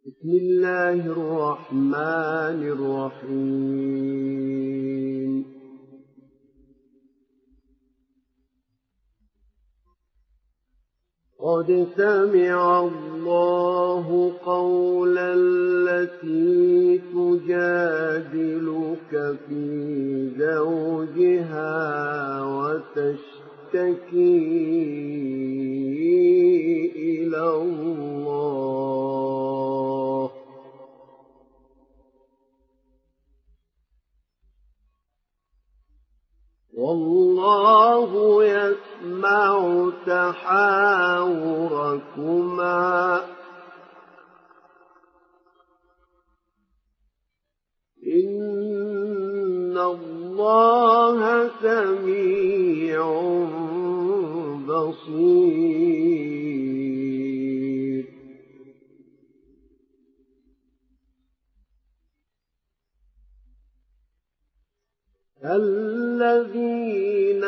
بسم الله الرحمن الرحيم قد سمع الله قول التي تجادلك في زوجها وتشتكي إلى الله والله يسمع تحاوركما إن الله سميع بصير الذين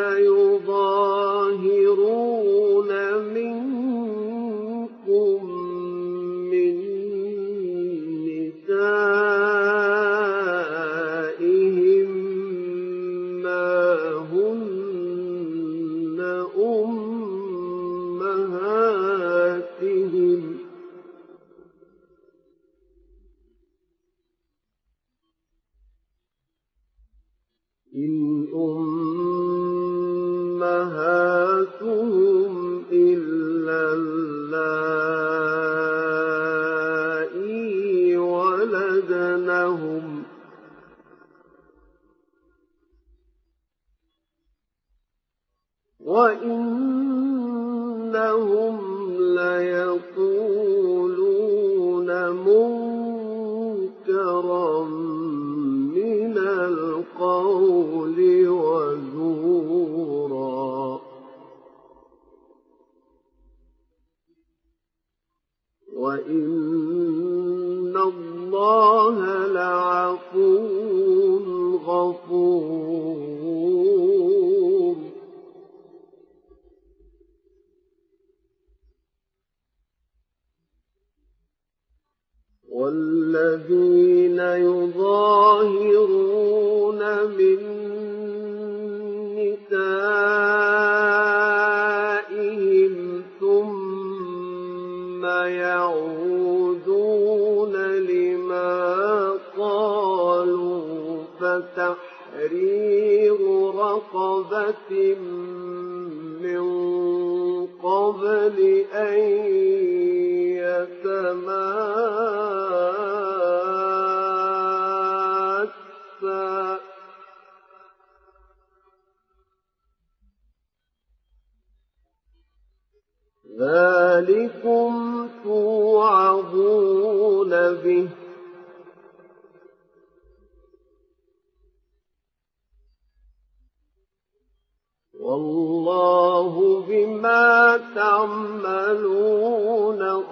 يظاهرون منكم من نسائهم ما هن أمهاتهم إن أمهاتهم إلا اللائي ولدنهم وإنهم ليقولون منكرا من القول وزورا وإن الله لعفو غفور والذين يظاهرون من نسائهم ثم يعودون لما قالوا فتحرير رقبة من قبل أن يتماسا ذلكم توعظون به والله بما تعملون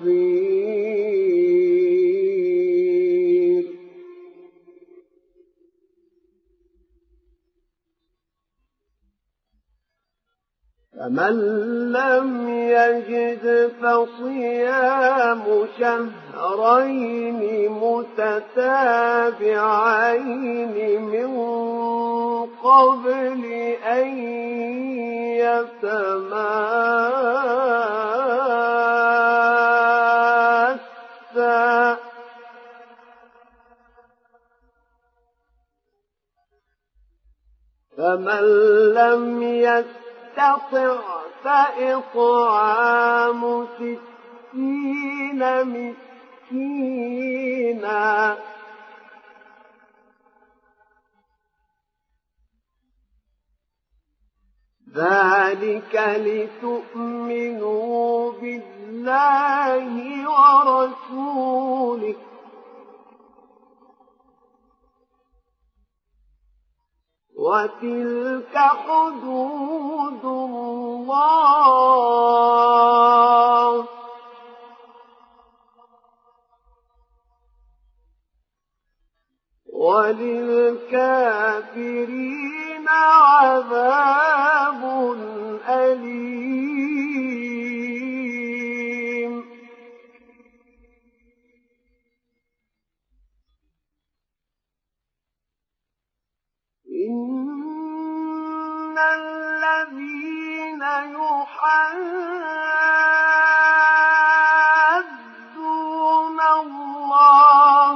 خبير فمن لم يجد فصيام شهرين متتابعين من قبل أن يتماسا فمن لم يستطع فإطعام 60 مسكينا ذلك لتؤمنوا بالله ورسوله وتلك حدود الله وللكافرين عذاب أليم يحادون الله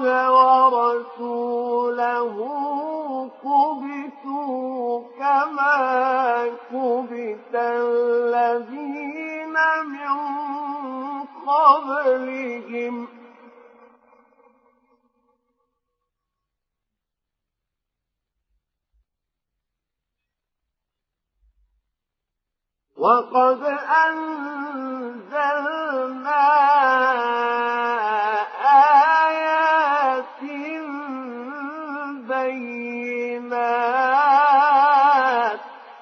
ورسوله كبتوا كما كبت الذين من قبلهم وقد أنزلنا آيات بينات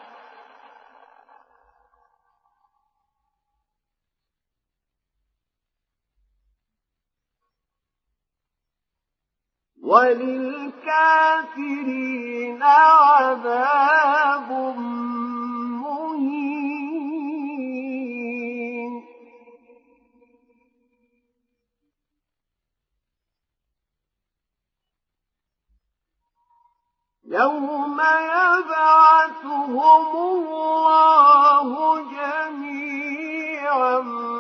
وللكافرين عذاب مهين يوم يبعثهم الله جميعا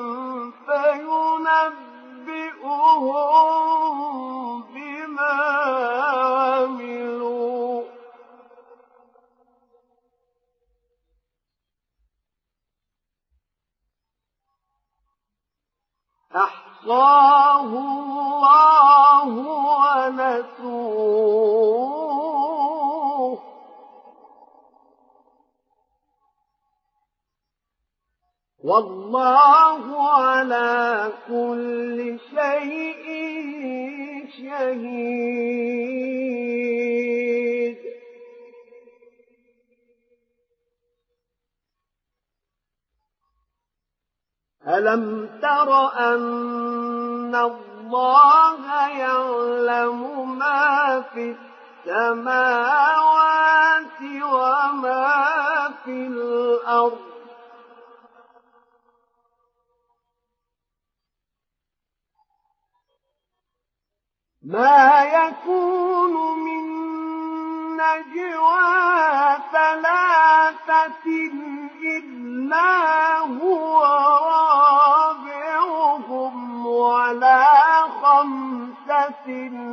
فينبئهم بما عملوا أحصاه الله ونسوه والله على كل شيء شهيد ألم تر أن الله يعلم ما في السماوات وما في الأرض ما يكون من نجوى ثلاثة إلا هو رابعهم ولا خمسة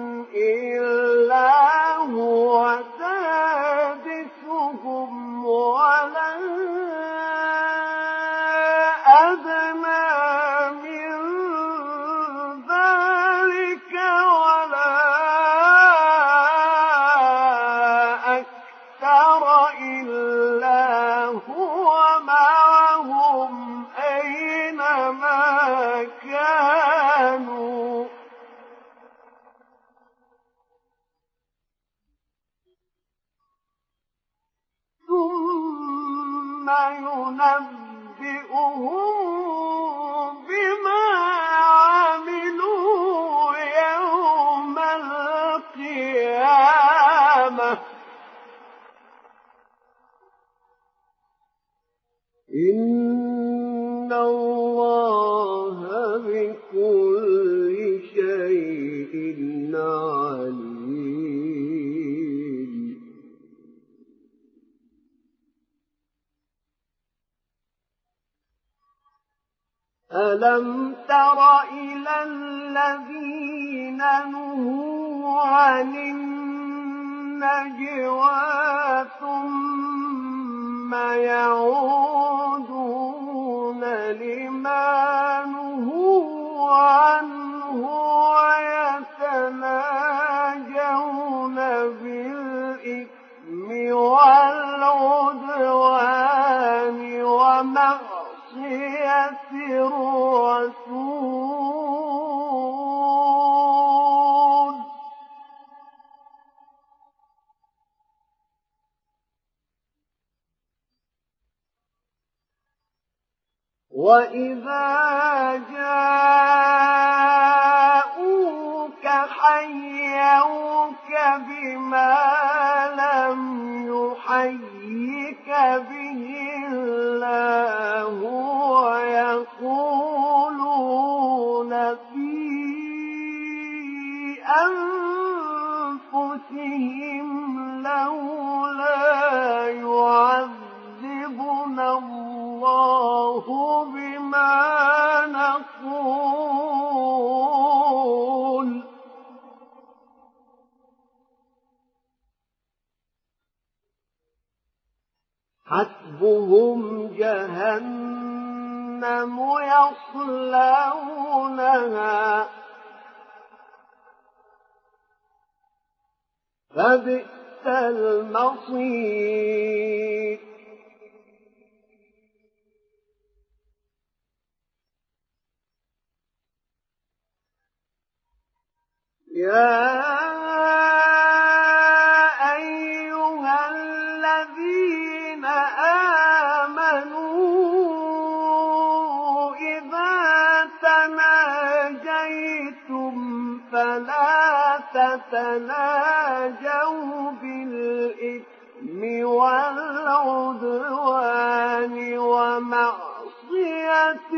إلا هو سادسهم ولا أدنى من ذلك ولا أكثر إلا هو معهم أينما كانوا ثم ينبئهم بما عملوا يوم القيامة إن الله بكل شيء عليم ألم تر إلى الذين نهوا عن النجوى ثم يعودون لما نهوا عنه ويتناجون بالإثم والعدوان ومعصية الرسول وإذا جاءوك حيوك بما لم يحيك به الله ويقولون في أنفسهم لولا يعذبنا الله حسبهم جهنم يصلونها فبئس المصير يا أيها الذين آمنوا إذا تناجيتم فلا تتناجوا بالإثم والعدوان ومعصية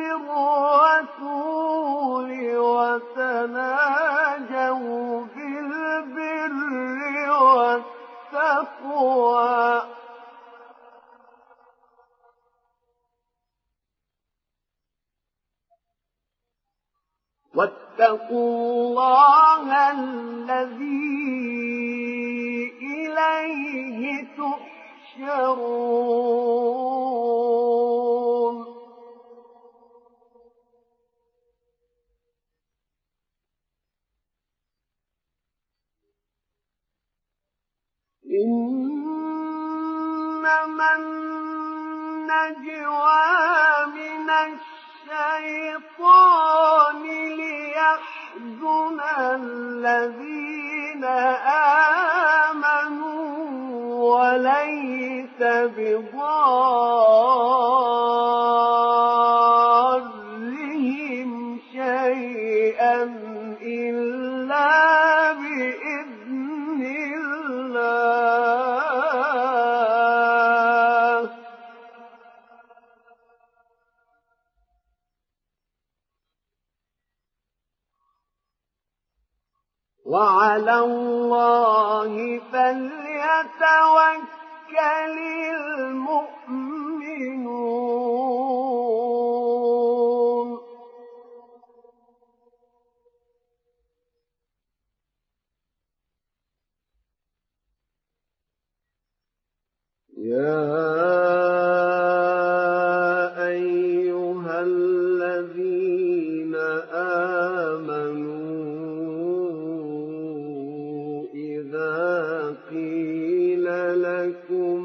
الرسول وتناجوا بالبر والتقوى واتقوا الله الذي إليه تحشرون إنما النجوى من الشيطان ليحزن الذين آمنوا وليس بضارهم شيئا إلا بإذن الله وعلى الله فليتوكل المؤمنون يا أيها الذين آمنوا إذا قيل لكم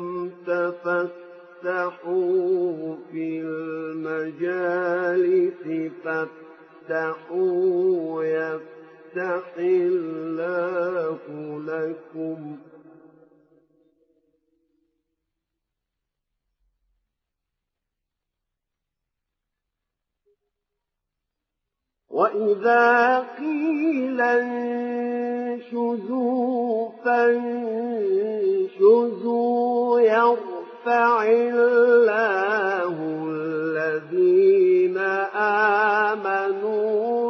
تفسحوا في المجالس فافسحوا يفسح الله لكم وإذا قيل انشزوا فانشزوا يرفع الله الذين آمنوا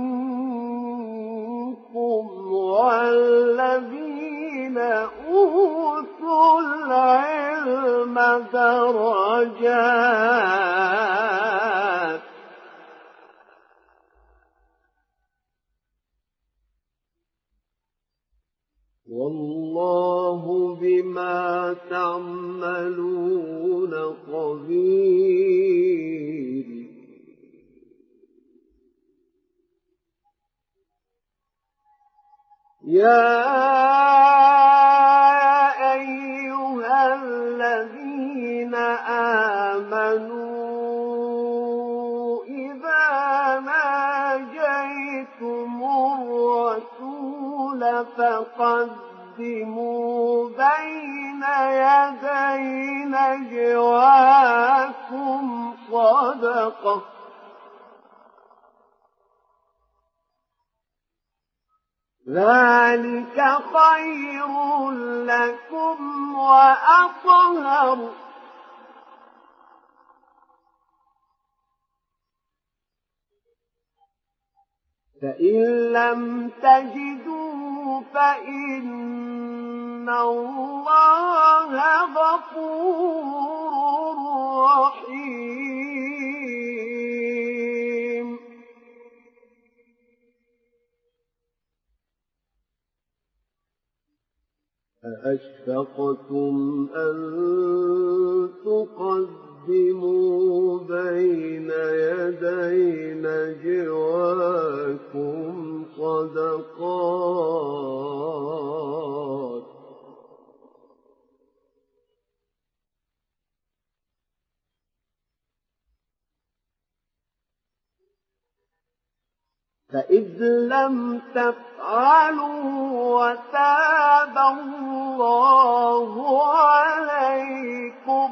منكم والذين أوتوا العلم درجات والله بما تعملون خبير يا أيها الذين آمنوا إذا ناجيتم الرسول فقدموا بين يدي نجواكم صدقة ذلك خير لكم وأطهر فإن لم تجدوا فإن الله غفور رحيم أأشفقتم أن تقدموا بين يدي نجواكم صدقات فإذ لم تفعلوا وتاب الله عليكم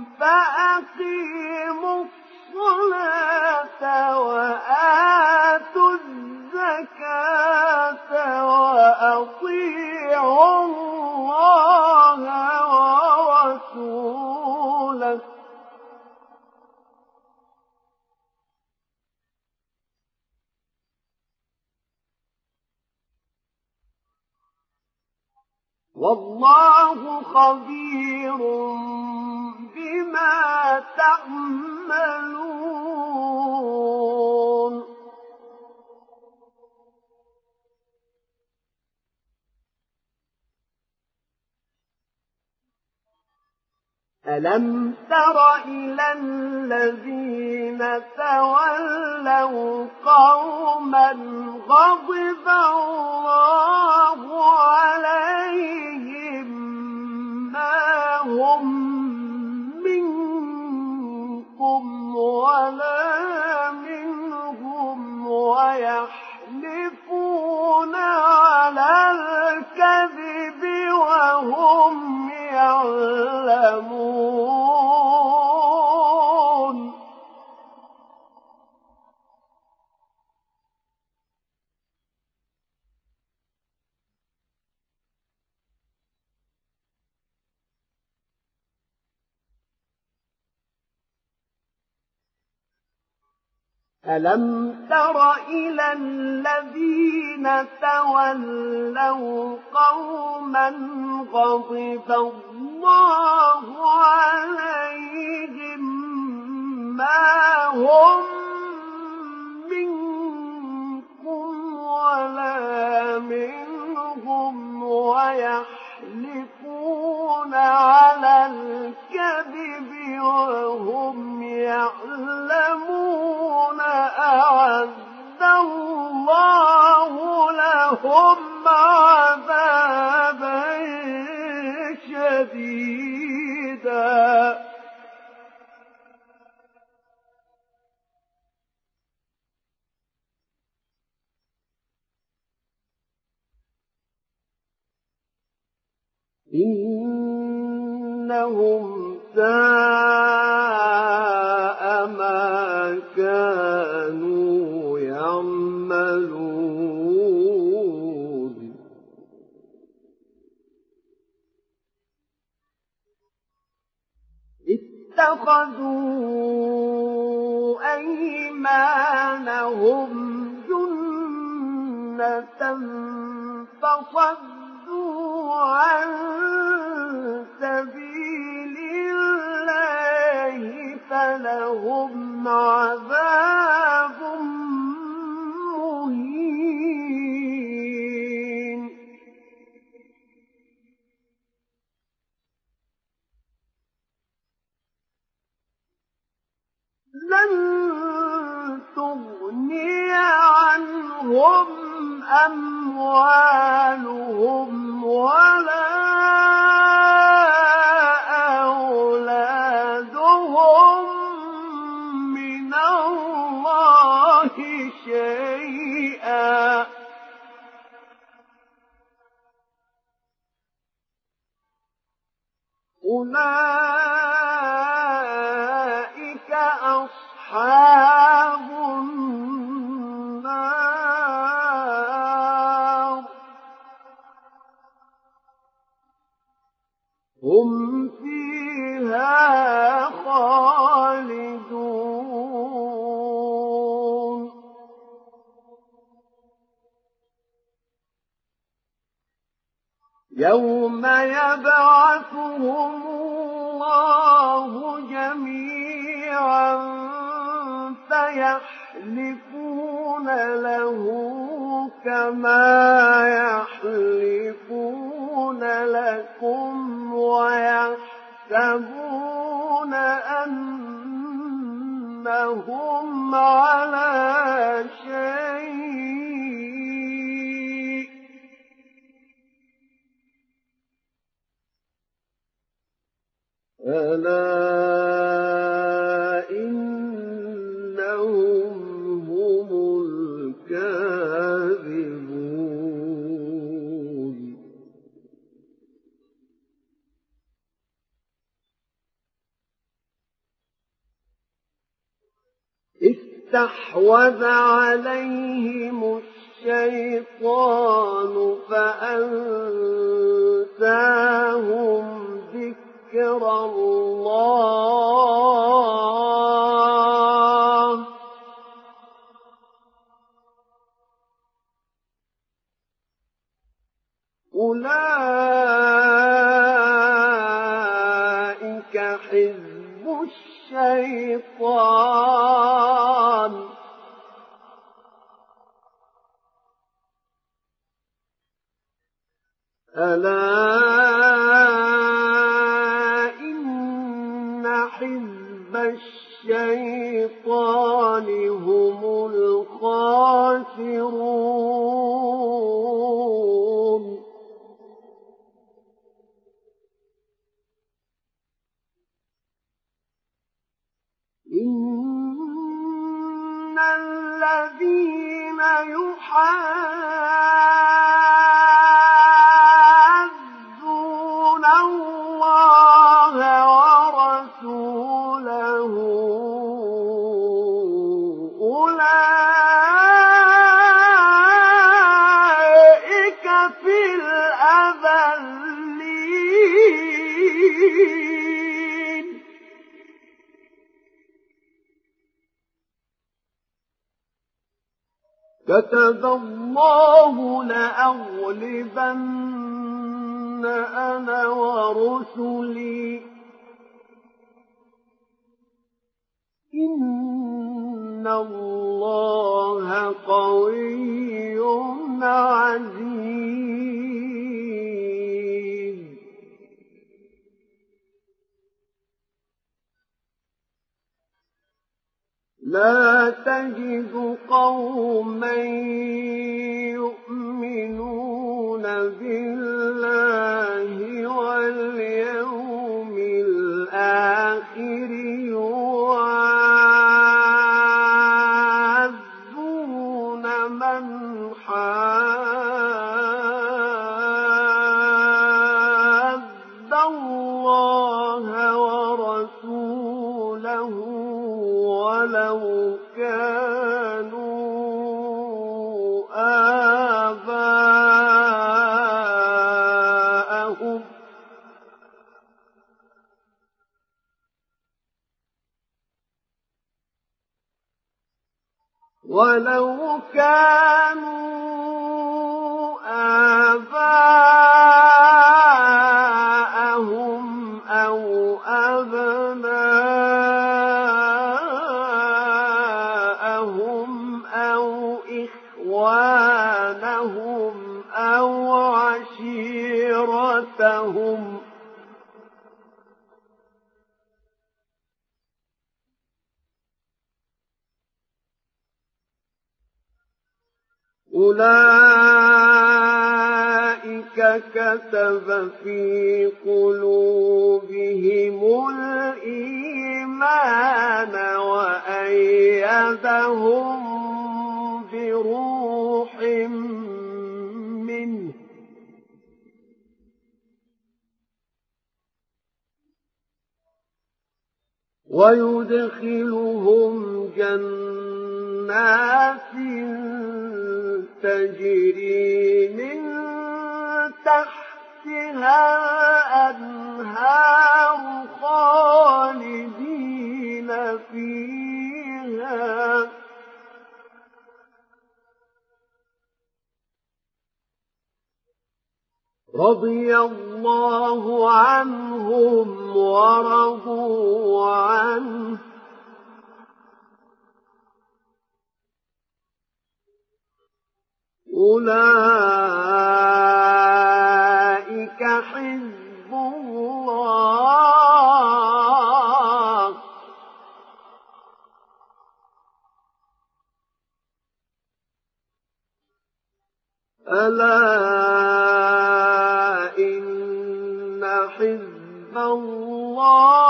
فأقيموا الصلاة وآتوا الزكاة وأطيعوا الله ورسوله والله خبير بما تعملون ألم تر إلى الذين تولوا قوما غضب الله عليهم ما هم منكم ولا منهم ويحلفون على الكذب وهم يعلمون ألم تر إلى الذين تولوا قوما غضب الله عليهم ما هم منكم ولا منهم ويحلفون على الكذب وهم يعلمون أعد الله لهم عذابا شديدا إنهم ساء ما كانوا يعملون اتخذوا أيمانهم جنة فصدوا عن سبيل الله فلهم عذاب مهين لن تغني عنهم أموالهم ولا أولادهم من الله شيئا أولئك أصحاب النار هم فيها خالدون يوم يبعثهم الله جميعا فيحلفون له كما يحلفون لك لكم ويحسبون أنهم على شيء ألا إنهم هم الكاذبون. استحوذ عليهم الشيطان فأنساهم ذكر الله أولئك حزب الشيطان ألا إن حزب الشيطان هم الخاسرون. إن الذين يحادون الله ورسوله أولئك في الأذلين. كتب الله لأغلبن أنا ورسلي إن الله قوي عزيز. لا تجد قوما يؤمنون بالله واليوم الآخر يوادون من حاد الله ورسوله ولو كانوا آباءهم أو أبناءهم أو إخوانهم أو عشيرتهم أولئك كتب في قلوبهم الإيمان وأيدهم بروح منه ويدخلهم جنات تجري من تحتها الأنهار خالدين فيها رضي الله عنهم ورضوا عنه أولئك حزب ألا إن حزب الله